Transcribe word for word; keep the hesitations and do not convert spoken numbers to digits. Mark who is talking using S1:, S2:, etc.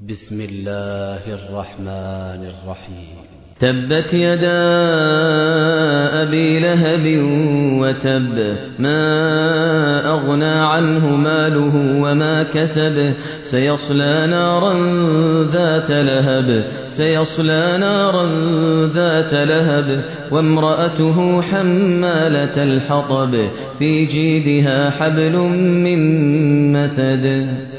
S1: بسم الله الرحمن الرحيم.
S2: تبت يدا أبي لهب وتب، ما أغنى عنه ماله وما كسب، سيصلى نارا ذات لهب سيصلى نارا ذات لهب وامرأته حمالة الحطب، في جيدها حبل من مسد.